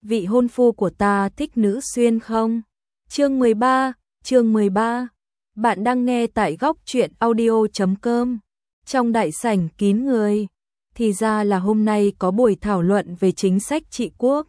vị hôn phu của ta thích nữ xuyên không? Chương 13. Bạn đang nghe tại góc truyện audio.com. Trong đại sảnh kín người, thì ra là hôm nay có buổi thảo luận về chính sách trị quốc.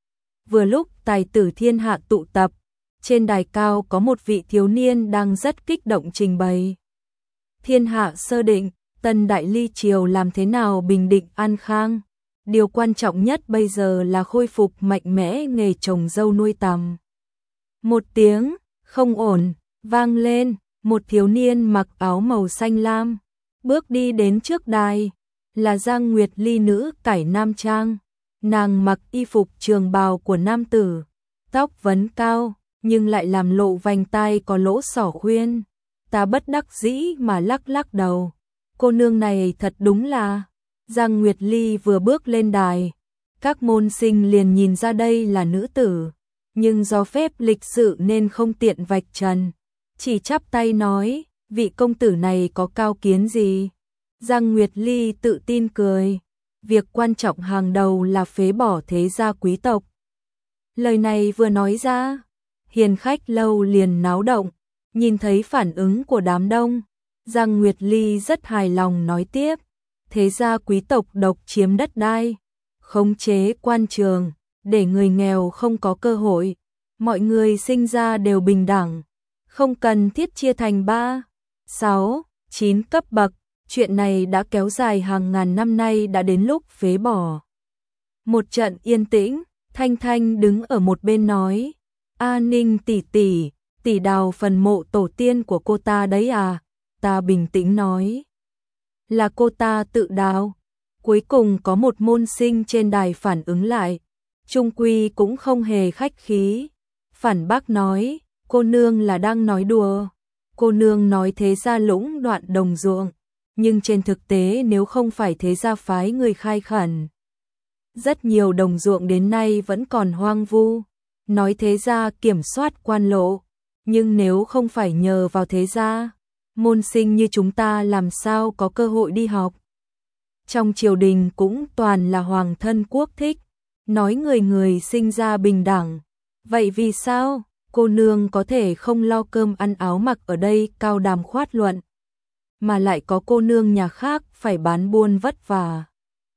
Vừa lúc tài tử thiên hạ tụ tập, trên đài cao có một vị thiếu niên đang rất kích động trình bày. Thiên hạ sơ định, tân đại ly triều làm thế nào bình định an khang. Điều quan trọng nhất bây giờ là khôi phục mạnh mẽ nghề trồng dâu nuôi tằm. Một tiếng không ổn vang lên, một thiếu niên mặc áo màu xanh lam bước đi đến trước đài, là Giang Nguyệt Ly, nữ cải nam trang. Nàng mặc y phục trường bào của nam tử, tóc vấn cao nhưng lại làm lộ vành tai có lỗ xỏ khuyên. Ta bất đắc dĩ mà lắc lắc đầu. Cô nương này thật đúng là... Giang Nguyệt Ly vừa bước lên đài, các môn sinh liền nhìn ra đây là nữ tử, nhưng do phép lịch sự nên không tiện vạch trần, chỉ chắp tay nói, vị công tử này có cao kiến gì? Giang Nguyệt Ly tự tin cười, việc quan trọng hàng đầu là phế bỏ thế gia quý tộc. Lời này vừa nói ra, hiền khách lâu liền náo động, nhìn thấy phản ứng của đám đông, Giang Nguyệt Ly rất hài lòng nói tiếp. Thế gia quý tộc độc chiếm đất đai, khống chế quan trường, để người nghèo không có cơ hội. Mọi người sinh ra đều bình đẳng, không cần thiết chia thành 3, 6, 9 cấp bậc. Chuyện này đã kéo dài hàng ngàn năm nay, đã đến lúc phế bỏ. Một trận yên tĩnh, Thanh Thanh đứng ở một bên nói, A Ninh tỷ tỷ, tỷ đào phần mộ tổ tiên của cô ta đấy à? Ta bình tĩnh nói, là cô ta tự đào. Cuối cùng có một môn sinh trên đài phản ứng lại, trung quy cũng không hề khách khí, phản bác nói, cô nương là đang nói đùa. Cô nương nói thế gia lũng đoạn đồng ruộng, nhưng trên thực tế nếu không phải thế gia phái người khai khẩn, rất nhiều đồng ruộng đến nay vẫn còn hoang vu. Nói thế gia kiểm soát quan lộ, nhưng nếu không phải nhờ vào thế gia, môn sinh như chúng ta làm sao có cơ hội đi học. Trong triều đình cũng toàn là hoàng thân quốc thích, nói người người sinh ra bình đẳng. Vậy vì sao cô nương có thể không lo cơm ăn áo mặc ở đây cao đàm khoát luận, mà lại có cô nương nhà khác phải bán buôn vất vả?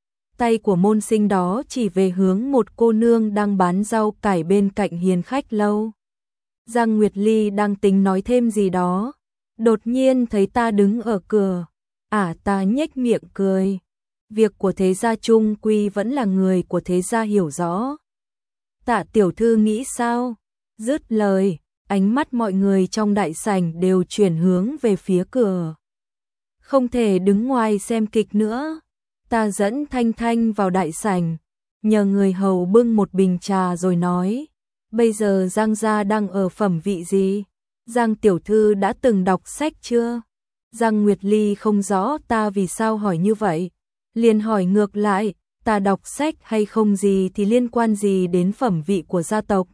Tay của môn sinh đó chỉ về hướng một cô nương đang bán rau cải bên cạnh hiền khách lâu. Giang Nguyệt Ly đang tính nói thêm gì đó, đột nhiên thấy ta đứng ở cửa, ta nhếch miệng cười. Việc của thế gia chung quy vẫn là người của thế gia hiểu rõ. Tạ tiểu thư nghĩ sao? Dứt lời, ánh mắt mọi người trong đại sảnh đều chuyển hướng về phía cửa. Không thể đứng ngoài xem kịch nữa. Ta dẫn Thanh Thanh vào đại sảnh, nhờ người hầu bưng một bình trà rồi nói, bây giờ Giang gia đang ở phẩm vị gì? Giang tiểu thư đã từng đọc sách chưa? Giang Nguyệt Ly không rõ ta vì sao hỏi như vậy, liền hỏi ngược lại, ta đọc sách hay không gì thì liên quan gì đến phẩm vị của gia tộc?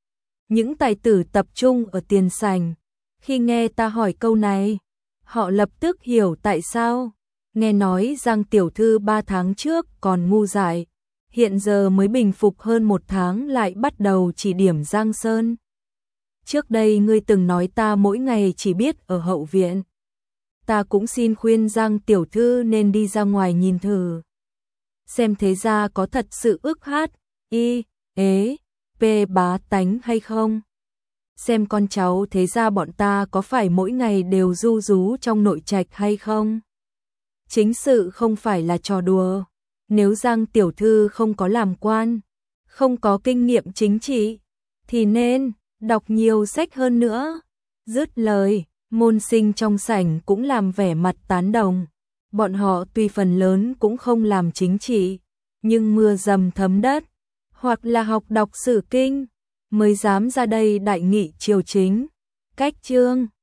Những tài tử tập trung ở tiền sảnh, khi nghe ta hỏi câu này, họ lập tức hiểu tại sao. Nghe nói Giang tiểu thư 3 tháng trước còn ngu dại, hiện giờ mới bình phục hơn 1 tháng lại bắt đầu chỉ điểm Giang Sơn. Trước đây ngươi từng nói ta mỗi ngày chỉ biết ở hậu viện. Ta cũng xin khuyên Giang tiểu thư nên đi ra ngoài nhìn thử, xem thế gia có thật sự ức hát, p bá tánh hay không. Xem con cháu thế gia bọn ta có phải mỗi ngày đều ru rú trong nội trạch hay không. Chính sự không phải là trò đùa. Nếu Giang tiểu thư không có làm quan, không có kinh nghiệm chính trị, thì nên đọc nhiều sách hơn nữa. Dứt lời, môn sinh trong sảnh cũng làm vẻ mặt tán đồng. Bọn họ tuy phần lớn cũng không làm chính trị, nhưng mưa dầm thấm đất, hoặc là học đọc sử kinh, mới dám ra đây đại nghị triều chính. Cách chương